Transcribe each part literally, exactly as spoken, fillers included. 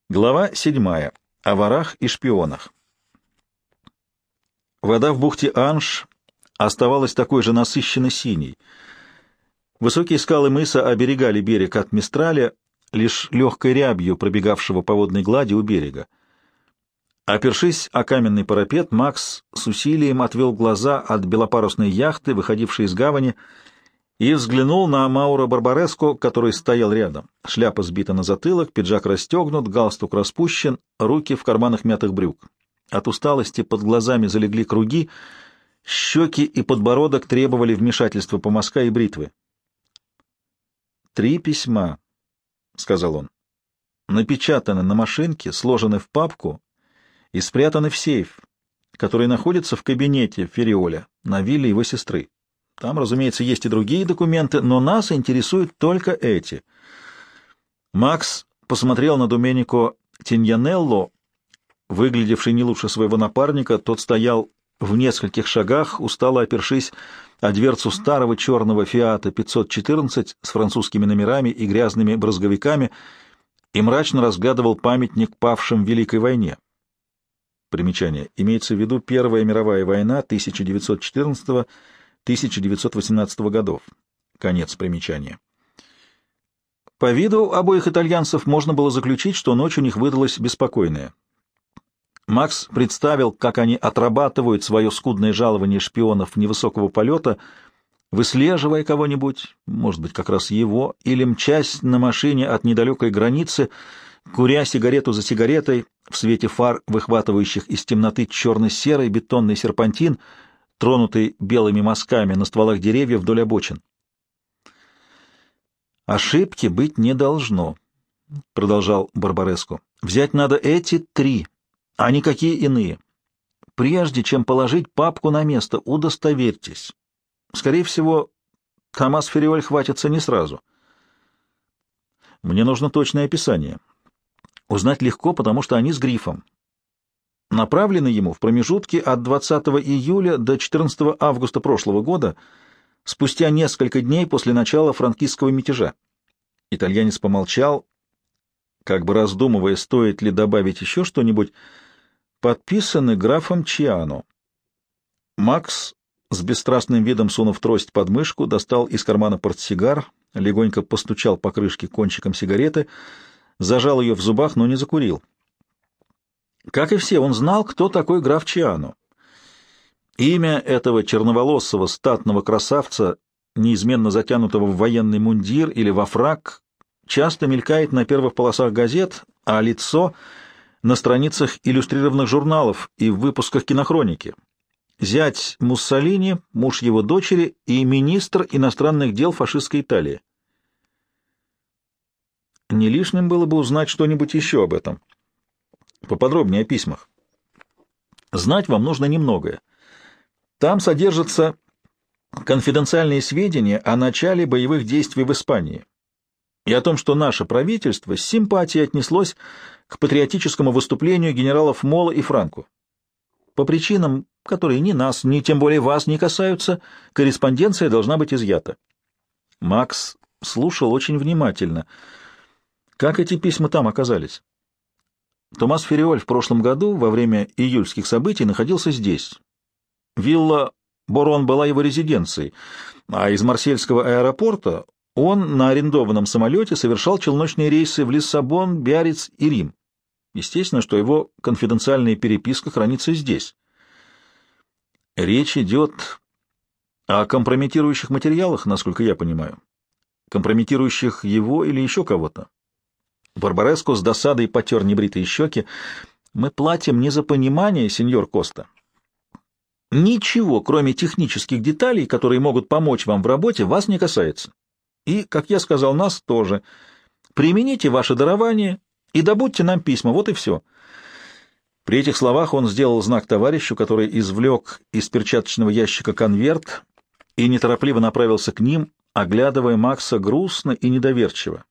Глава седьмая. О ворах и шпионах. Вода в бухте Анж оставалась такой же насыщенно синей. Высокие скалы мыса оберегали берег от Мистраля, лишь легкой рябью пробегавшего по водной глади у берега. Опершись о каменный парапет, Макс с усилием отвел глаза от белопарусной яхты, выходившей из гавани, и взглянул на Мауро Барбареско, который стоял рядом. Шляпа сбита на затылок, пиджак расстегнут, галстук распущен, руки в карманах мятых брюк. От усталости под глазами залегли круги, щеки и подбородок требовали вмешательства помазка и бритвы. «Три письма», — сказал он, — «напечатаны на машинке, сложены в папку и спрятаны в сейф, который находится в кабинете Фериоля на вилле его сестры. Там, разумеется, есть и другие документы, но нас интересуют только эти». Макс посмотрел на Доменико Тиньянелло, выглядевший не лучше своего напарника. Тот стоял в нескольких шагах, устало опершись о дверцу старого черного «Фиата пятьсот четырнадцать» с французскими номерами и грязными брызговиками и мрачно разглядывал памятник павшим в Великой войне. Примечание. Имеется в виду Первая мировая война тысяча девятьсот четырнадцатого — тысяча девятьсот восемнадцатого годов. Конец примечания. По виду обоих итальянцев можно было заключить, что ночь у них выдалась беспокойная. Макс представил, как они отрабатывают свое скудное жалование шпионов невысокого полета, выслеживая кого-нибудь, может быть, как раз его, или мчась на машине от недалекой границы, куря сигарету за сигаретой, в свете фар, выхватывающих из темноты черно-серый бетонный серпантин, тронутый белыми мазками на стволах деревьев вдоль обочин. «Ошибки быть не должно», — продолжал Барбареско. «Взять надо эти три, а никакие иные. Прежде чем положить папку на место, удостоверьтесь. Скорее всего, Томас Фериоль хватится не сразу. Мне нужно точное описание. Узнать легко, потому что они с грифом. Направлены ему в промежутке от двадцатого июля до четырнадцатого августа прошлого года, спустя несколько дней после начала франкистского мятежа». Итальянец помолчал, как бы раздумывая, стоит ли добавить еще что-нибудь. «Подписаны графом Чиано». Макс, с бесстрастным видом сунув трость под мышку, достал из кармана портсигар, легонько постучал по крышке кончиком сигареты, зажал ее в зубах, но не закурил. Как и все, он знал, кто такой граф Чиано. Имя этого черноволосого статного красавца, неизменно затянутого в военный мундир или во фрак, часто мелькает на первых полосах газет, а лицо — на страницах иллюстрированных журналов и в выпусках кинохроники. Зять Муссолини, муж его дочери и министр иностранных дел фашистской Италии. Не лишним было бы узнать что-нибудь еще об этом. Поподробнее о письмах. Знать вам нужно немногое. Там содержатся конфиденциальные сведения о начале боевых действий в Испании и о том, что наше правительство с симпатией отнеслось к патриотическому выступлению генералов Мола и Франко. По причинам, которые ни нас, ни тем более вас не касаются, корреспонденция должна быть изъята. Макс слушал очень внимательно. Как эти письма там оказались? Томас Фериоль в прошлом году, во время июльских событий, находился здесь. Вилла Борон была его резиденцией, а из марсельского аэропорта он на арендованном самолете совершал челночные рейсы в Лиссабон, Биарриц и Рим. Естественно, что его конфиденциальная переписка хранится здесь. Речь идет о компрометирующих материалах, насколько я понимаю. Компрометирующих его или еще кого-то. Барбареско с досадой потер небритые щеки. «Мы платим не за понимание, сеньор Коста. Ничего, кроме технических деталей, которые могут помочь вам в работе, вас не касается. И, как я сказал, нас тоже. Примените ваше дарование и добудьте нам письма, вот и все». При этих словах он сделал знак товарищу, который извлек из перчаточного ящика конверт и неторопливо направился к ним, оглядывая Макса грустно и недоверчиво.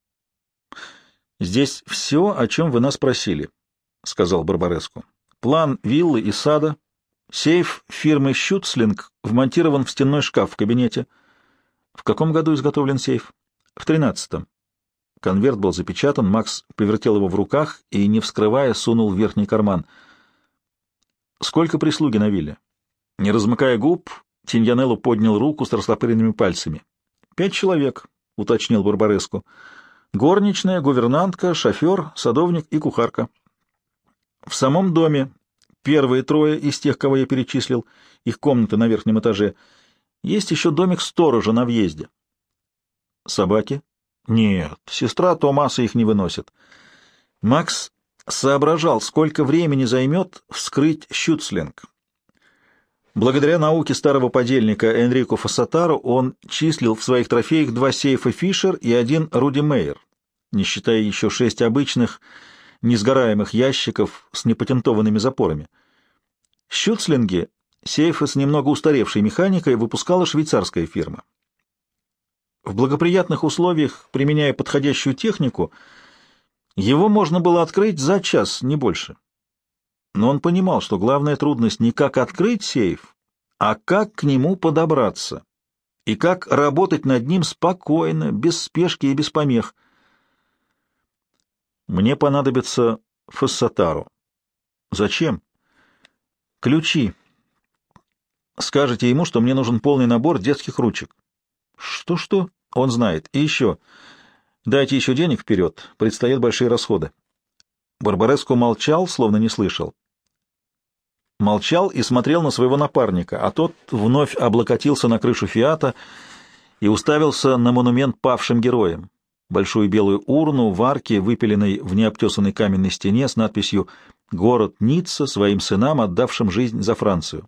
«Здесь все, о чем вы нас просили», — сказал Барбареско. «План виллы и сада, сейф фирмы «Щуцлинг» вмонтирован в стенной шкаф в кабинете». «В каком году изготовлен сейф?» «В тринадцатом». Конверт был запечатан, Макс повертел его в руках и, не вскрывая, сунул в верхний карман. «Сколько прислуги на вилле?» Не размыкая губ, Тиньянелло поднял руку с растопыренными пальцами. «Пять человек», — уточнил Барбареску. «Горничная, гувернантка, шофер, садовник и кухарка. В самом доме первые трое из тех, кого я перечислил, их комнаты на верхнем этаже. Есть еще домик сторожа на въезде». «Собаки?» «Нет, сестра Томаса их не выносит». Макс соображал, сколько времени займет вскрыть Шюцлинг. Благодаря науке старого подельника Энрико Фассатаро он числил в своих трофеях два сейфа Фишер и один Руди Мейер, не считая еще шесть обычных несгораемых ящиков с непатентованными запорами. Шюцлинги, сейфы с немного устаревшей механикой, выпускала швейцарская фирма. В благоприятных условиях, применяя подходящую технику, его можно было открыть за час, не больше. Но он понимал, что главная трудность не как открыть сейф, а как к нему подобраться, и как работать над ним спокойно, без спешки и без помех. «Мне понадобится Фассатаро». «Зачем?» «Ключи. Скажете ему, что мне нужен полный набор детских ручек». «Что-что?» «Он знает. И еще. Дайте еще денег вперед. Предстоят большие расходы». Барбареску молчал, словно не слышал. Молчал и смотрел на своего напарника, а тот вновь облокотился на крышу «Фиата» и уставился на монумент павшим героям, большую белую урну в арке, выпиленной в необтесанной каменной стене с надписью «Город Ницца своим сынам, отдавшим жизнь за Францию».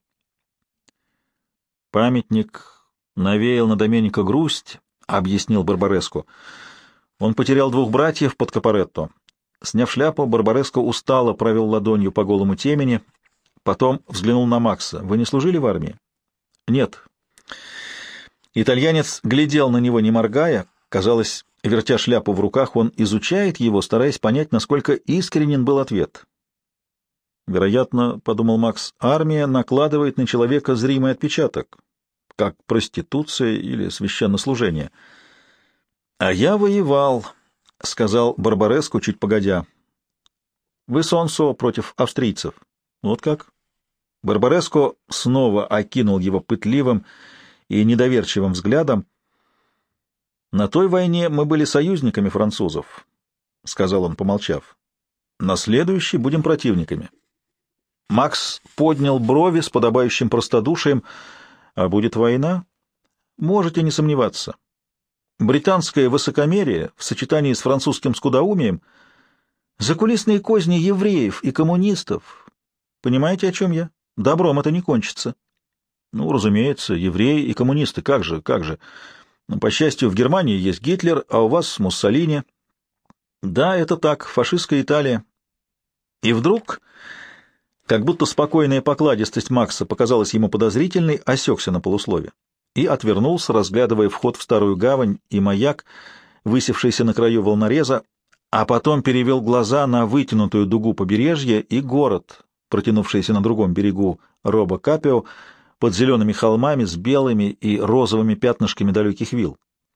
«Памятник навеял на Доменика грусть», — объяснил Барбареску. «Он потерял двух братьев под Капоретто». Сняв шляпу, Барбареско устало провел ладонью по голому темени, потом взглянул на Макса. «Вы не служили в армии?» «Нет». Итальянец глядел на него, не моргая. Казалось, вертя шляпу в руках, он изучает его, стараясь понять, насколько искренен был ответ. «Вероятно, — подумал Макс, — армия накладывает на человека зримый отпечаток, как проституция или священнослужение». «А я воевал», — сказал Барбареску чуть погодя. «Вы Сонсо против австрийцев». «Вот как?» Барбареско снова окинул его пытливым и недоверчивым взглядом. «На той войне мы были союзниками французов», — сказал он, помолчав. «На следующей будем противниками». Макс поднял брови с подобающим простодушием. «А будет война? Можете не сомневаться. Британское высокомерие в сочетании с французским скудоумием, закулисные козни евреев и коммунистов. Понимаете, о чем я? Добром это не кончится». «Ну, разумеется, евреи и коммунисты, как же, как же. Но, по счастью, в Германии есть Гитлер, а у вас Муссолини». «Да, это так, фашистская Италия». И вдруг, как будто спокойная покладистость Макса показалась ему подозрительной, осекся на полуслове и отвернулся, разглядывая вход в старую гавань и маяк, высевшийся на краю волнореза, а потом перевел глаза на вытянутую дугу побережья и город, протянувшийся на другом берегу Робо-Капио, под зелеными холмами с белыми и розовыми пятнышками далеких вилл.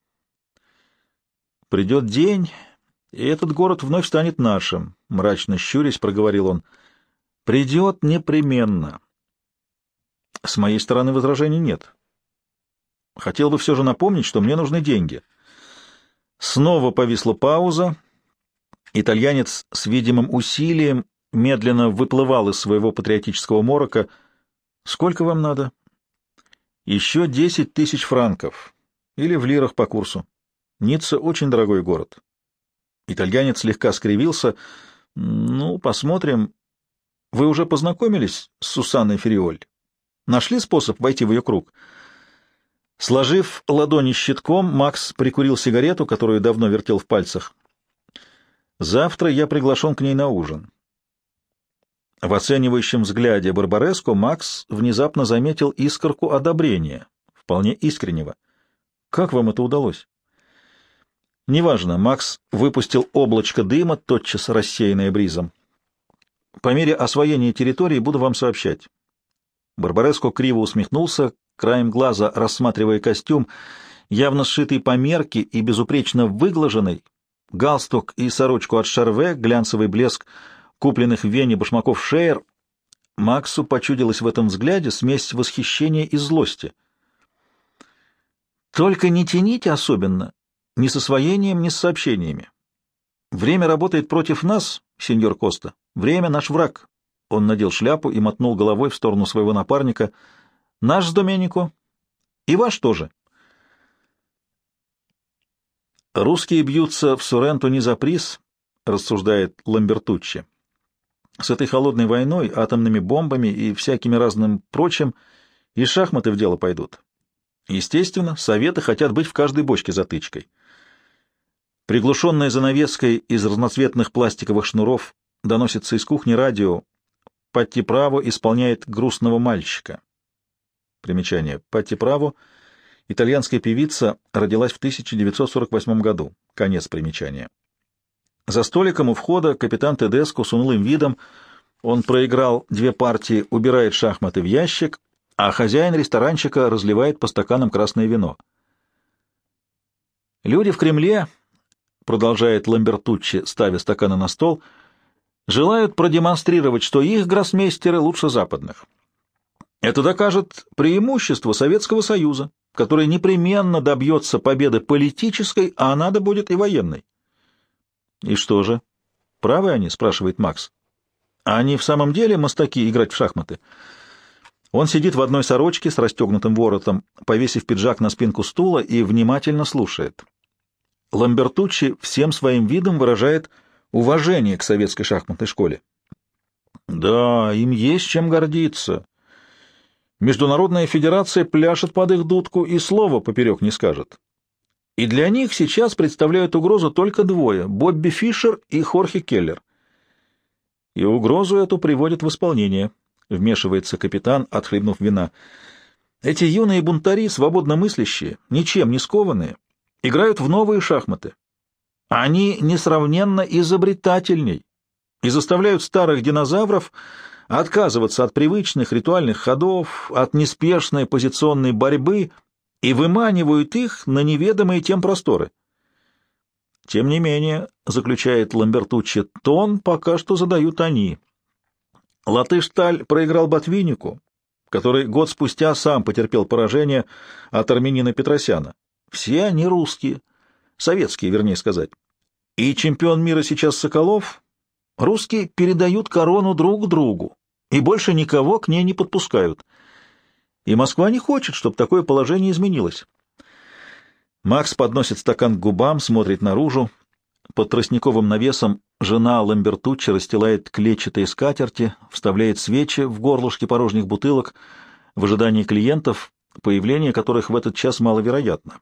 «Придет день, и этот город вновь станет нашим», — мрачно щурясь проговорил он. «Придет непременно». С моей стороны возражений нет. Хотел бы все же напомнить, что мне нужны деньги. Снова повисла пауза. Итальянец с видимым усилием медленно выплывал из своего патриотического морока. «Сколько вам надо?» «Еще десять тысяч франков. Или в лирах по курсу. Ницца — очень дорогой город». Итальянец слегка скривился. «Ну, посмотрим. Вы уже познакомились с Сусанной Фериоль? Нашли способ войти в ее круг?» Сложив ладони щитком, Макс прикурил сигарету, которую давно вертел в пальцах. «Завтра я приглашен к ней на ужин». В оценивающем взгляде Барбареско Макс внезапно заметил искорку одобрения, вполне искреннего. «Как вам это удалось?» «Неважно», — Макс выпустил облачко дыма, тотчас рассеянное бризом. «По мере освоения территории буду вам сообщать». Барбареско криво усмехнулся, краем глаза рассматривая костюм, явно сшитый по мерке и безупречно выглаженный, галстук и сорочку от Шарве, глянцевый блеск купленных в Вене башмаков Шеер. Максу почудилась в этом взгляде смесь восхищения и злости. «Только не тяните особенно, ни с освоением, ни с сообщениями. Время работает против нас, сеньор Коста. Время — наш враг». Он надел шляпу и мотнул головой в сторону своего напарника. «Наш с Доменико. И ваш тоже». «Русские бьются в Сорренто не за приз», — рассуждает Ламбертуччи. «С этой холодной войной, атомными бомбами и всякими разным прочим и шахматы в дело пойдут. Естественно, советы хотят быть в каждой бочке затычкой». Приглушенная занавеской из разноцветных пластиковых шнуров доносится из кухни радио. Патти Право исполняет «Грустного мальчика». Примечание. Патти Право — итальянская певица, родилась в тысяча девятьсот сорок восьмом году. Конец примечания. За столиком у входа капитан Тедеско с унылым видом, он проиграл две партии, убирает шахматы в ящик, а хозяин ресторанчика разливает по стаканам красное вино. «Люди в Кремле», — продолжает Ламбертуччи, ставя стаканы на стол, — «желают продемонстрировать, что их гроссмейстеры лучше западных. Это докажет преимущество Советского Союза, который непременно добьется победы политической, а надо будет и военной». «И что же? Правы они?» — спрашивает Макс. «Они в самом деле мастаки играть в шахматы?» Он сидит в одной сорочке с расстегнутым воротом, повесив пиджак на спинку стула, и внимательно слушает. Ламбертуччи всем своим видом выражает уважение к советской шахматной школе. Да, им есть чем гордиться. Международная федерация пляшет под их дудку и слова поперек не скажет. И для них сейчас представляют угрозу только двое — Бобби Фишер и Хорхе Келлер. И угрозу эту приводит в исполнение, — вмешивается капитан, отхлебнув вина. Эти юные бунтари, свободно мыслящие, ничем не скованные, играют в новые шахматы. Они несравненно изобретательней и заставляют старых динозавров отказываться от привычных ритуальных ходов, от неспешной позиционной борьбы и выманивают их на неведомые тем просторы. Тем не менее, заключает Ламбертуччи, тон пока что задают они. Латыш-Таль проиграл Ботвиннику, который год спустя сам потерпел поражение от армянина Петросяна. Все они русские, советские, вернее сказать. И чемпион мира сейчас Соколов. Русские передают корону друг другу и больше никого к ней не подпускают. И Москва не хочет, чтобы такое положение изменилось. Макс подносит стакан к губам, смотрит наружу. Под тростниковым навесом жена Ламбертуччи расстилает клетчатые скатерти, вставляет свечи в горлышки порожних бутылок в ожидании клиентов, появление которых в этот час маловероятно.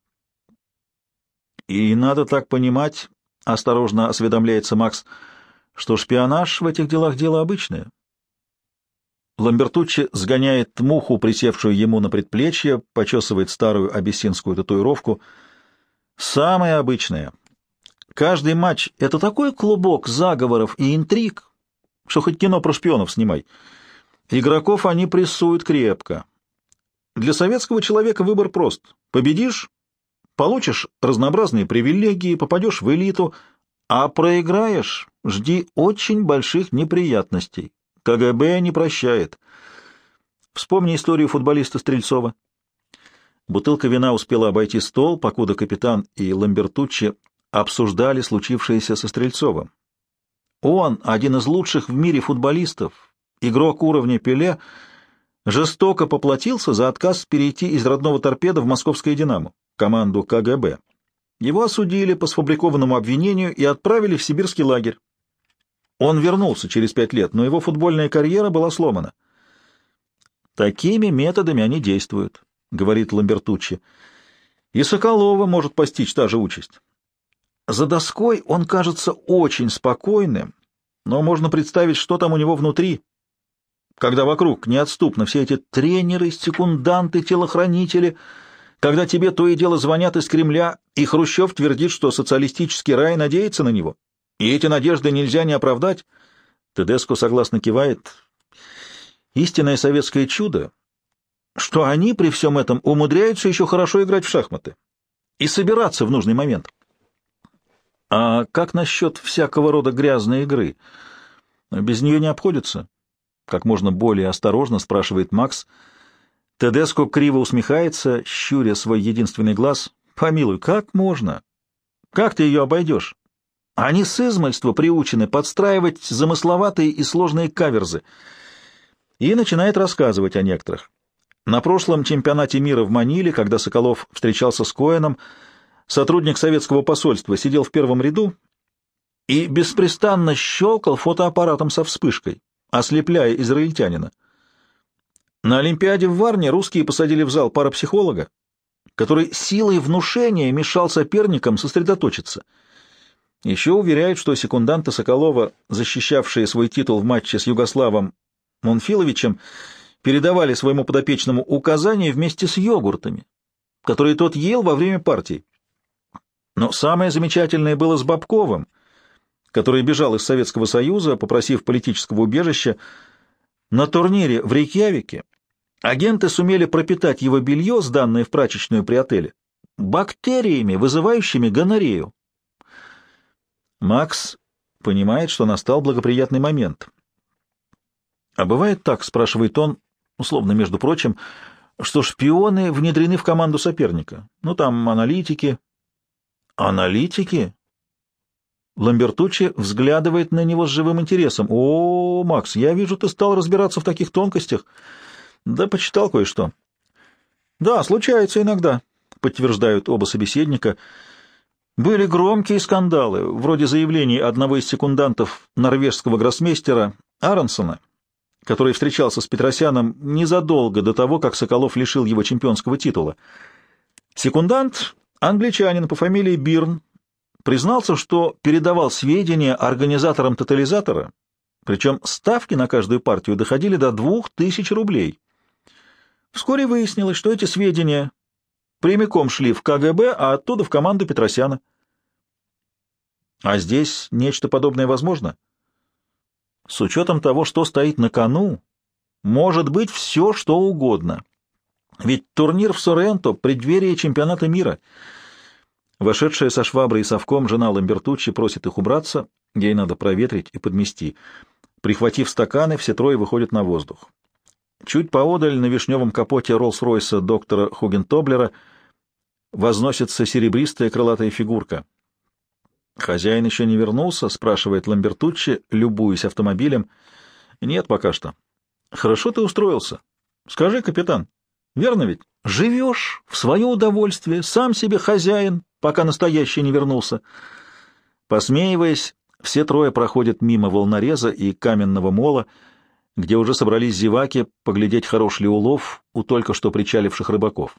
И надо так понимать, — осторожно осведомляется Макс, — что шпионаж в этих делах дело обычное. Ламбертуччи сгоняет муху, присевшую ему на предплечье, почесывает старую абиссинскую татуировку. Самое обычное. Каждый матч — это такой клубок заговоров и интриг, что хоть кино про шпионов снимай. Игроков они прессуют крепко. Для советского человека выбор прост. Победишь — получишь разнообразные привилегии, попадешь в элиту, а проиграешь — жди очень больших неприятностей. КГБ не прощает. Вспомни историю футболиста Стрельцова. Бутылка вина успела обойти стол, покуда капитан и Ламбертуччи обсуждали случившееся со Стрельцовым. Он, один из лучших в мире футболистов, игрок уровня Пеле, жестоко поплатился за отказ перейти из родного «Торпедо» в московское «Динамо», команду КГБ. Его осудили по сфабрикованному обвинению и отправили в сибирский лагерь. Он вернулся через пять лет, но его футбольная карьера была сломана. «Такими методами они действуют», — говорит Ламбертуччи. «И Соколова может постичь та же участь. За доской он кажется очень спокойным, но можно представить, что там у него внутри, когда вокруг неотступно все эти тренеры, секунданты, телохранители, когда тебе то и дело звонят из Кремля, и Хрущев твердит, что социалистический рай надеется на него, и эти надежды нельзя не оправдать». Тедеско согласно кивает. Истинное советское чудо, что они при всем этом умудряются еще хорошо играть в шахматы и собираться в нужный момент. А как насчет всякого рода грязной игры? Без нее не обходится? Как можно более осторожно спрашивает Макс. Тедеско криво усмехается, щуря свой единственный глаз. Помилуй, как можно? Как ты ее обойдешь? Они с измальства приучены подстраивать замысловатые и сложные каверзы. И начинает рассказывать о некоторых. На прошлом чемпионате мира в Маниле, когда Соколов встречался с Коэном, сотрудник советского посольства сидел в первом ряду и беспрестанно щелкал фотоаппаратом со вспышкой, ослепляя израильтянина. На Олимпиаде в Варне русские посадили в зал парапсихолога, который силой внушения мешал соперникам сосредоточиться. Еще уверяют, что секунданты Соколова, защищавшие свой титул в матче с Югославом Монфиловичем, передавали своему подопечному указания вместе с йогуртами, которые тот ел во время партий. Но самое замечательное было с Бобковым, который бежал из Советского Союза, попросив политического убежища. На турнире в Рейкьявике агенты сумели пропитать его белье, сданное в прачечную при отеле, бактериями, вызывающими гонорею. Макс понимает, что настал благоприятный момент. «А бывает так?» — спрашивает он, условно, между прочим, что шпионы внедрены в команду соперника. Ну, там аналитики. Аналитики? Ламбертуччи взглядывает на него с живым интересом. «О, Макс, я вижу, ты стал разбираться в таких тонкостях». «Да, почитал кое-что». «Да, случается иногда», — подтверждают оба собеседника. «Были громкие скандалы, вроде заявлений одного из секундантов норвежского гроссмейстера Аронсона, который встречался с Петросяном незадолго до того, как Соколов лишил его чемпионского титула. Секундант, англичанин по фамилии Бирн, признался, что передавал сведения организаторам тотализатора, причем ставки на каждую партию доходили до двух тысяч рублей. Вскоре выяснилось, что эти сведения прямиком шли в ка гэ бэ, а оттуда в команду Петросяна. А здесь нечто подобное возможно? С учетом того, что стоит на кону, может быть все, что угодно. Ведь турнир в Соренто — преддверие чемпионата мира. Вошедшая со шваброй и совком жена Ламбертуччи просит их убраться, ей надо проветрить и подмести. Прихватив стаканы, все трое выходят на воздух. Чуть поодаль на вишневом капоте Роллс-Ройса доктора Хугентоблера возносится серебристая крылатая фигурка. «Хозяин еще не вернулся?» — спрашивает Ламбертуччи, любуясь автомобилем. «Нет, пока что». «Хорошо ты устроился. Скажи, капитан, верно ведь? Живешь в свое удовольствие, сам себе хозяин, пока настоящий не вернулся». Посмеиваясь, все трое проходят мимо волнореза и каменного мола, где уже собрались зеваки поглядеть, хорош ли улов у только что причаливших рыбаков.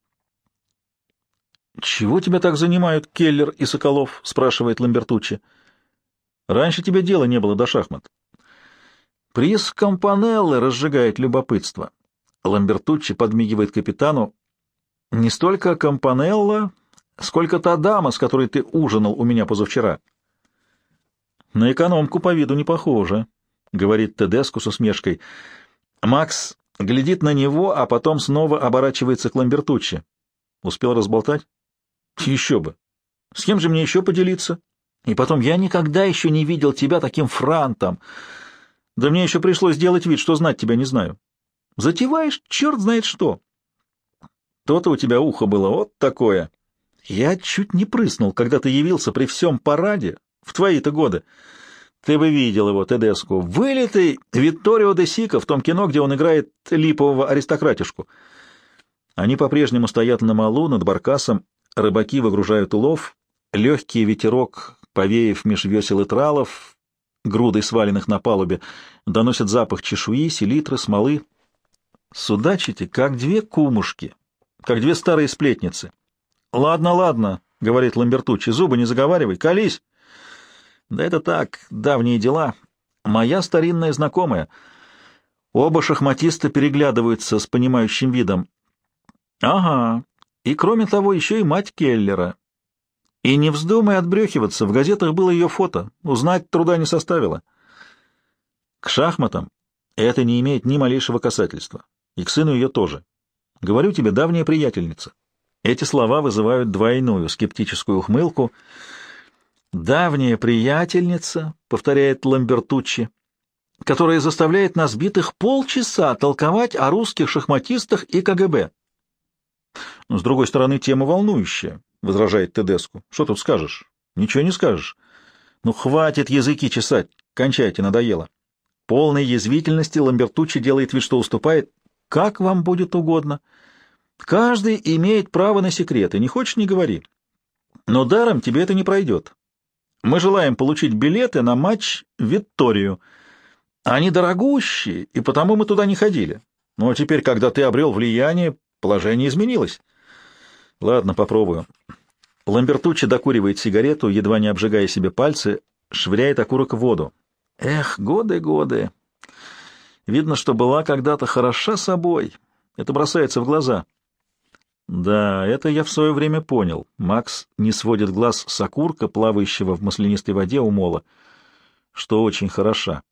«Чего тебя так занимают Келлер и Соколов?» — спрашивает Ламбертуччи. «Раньше тебе дела не было до шахмат». «Приз Кампанеллы разжигает любопытство». Ламбертуччи подмигивает капитану. «Не столько Кампанелла, сколько та дама, с которой ты ужинал у меня позавчера». «На экономку по виду не похоже», — говорит Тедеско с усмешкой. Макс глядит на него, а потом снова оборачивается к Ламбертуччи. «Успел разболтать?» «Еще бы! С кем же мне еще поделиться? И потом, я никогда еще не видел тебя таким франтом. Да мне еще пришлось сделать вид, что знать тебя не знаю. Затеваешь черт знает что. То-то у тебя ухо было вот такое. Я чуть не прыснул, когда ты явился при всем параде в твои-то годы. Ты бы видел его, Тедеско, вылитый Витторио де Сика в том кино, где он играет липового аристократишку». Они по-прежнему стоят на малу над баркасом, рыбаки выгружают улов, легкий ветерок, повеяв меж весел и тралов, грудой сваленных на палубе, доносит запах чешуи, селитры, смолы. Судачите, как две кумушки, как две старые сплетницы. «Ладно, ладно», — говорит Ламбертуччи, — «зубы не заговаривай, колись». «Да это так, давние дела. Моя старинная знакомая». Оба шахматиста переглядываются с понимающим видом. «Ага, и кроме того еще и мать Келлера. И не вздумай отбрехиваться, в газетах было ее фото, узнать труда не составило». К шахматам это не имеет ни малейшего касательства, и к сыну ее тоже. Говорю тебе, давняя приятельница. Эти слова вызывают двойную скептическую ухмылку. «Давняя приятельница», — повторяет Ламбертуччи, «которая заставляет нас битых полчаса толковать о русских шахматистах и КГБ». «С другой стороны, тема волнующая», — возражает Тедеску. «Что тут скажешь? Ничего не скажешь. Ну, хватит языки чесать, кончайте, надоело». Полной язвительности Ламбертуччи делает вид, что уступает. «Как вам будет угодно. Каждый имеет право на секреты, не хочешь — не говори. Но даром тебе это не пройдет. Мы желаем получить билеты на матч Витторию. Они дорогущие, и потому мы туда не ходили. Но теперь, когда ты обрел влияние, положение изменилось». «Ладно, попробую». Ламбертуччи докуривает сигарету, едва не обжигая себе пальцы, швыряет окурок в воду. «Эх, годы, годы. Видно, что была когда-то хороша собой. Это бросается в глаза». «Да, это я в свое время понял». Макс не сводит глаз с окурка, плавающего в маслянистой воде у мола, что очень хороша.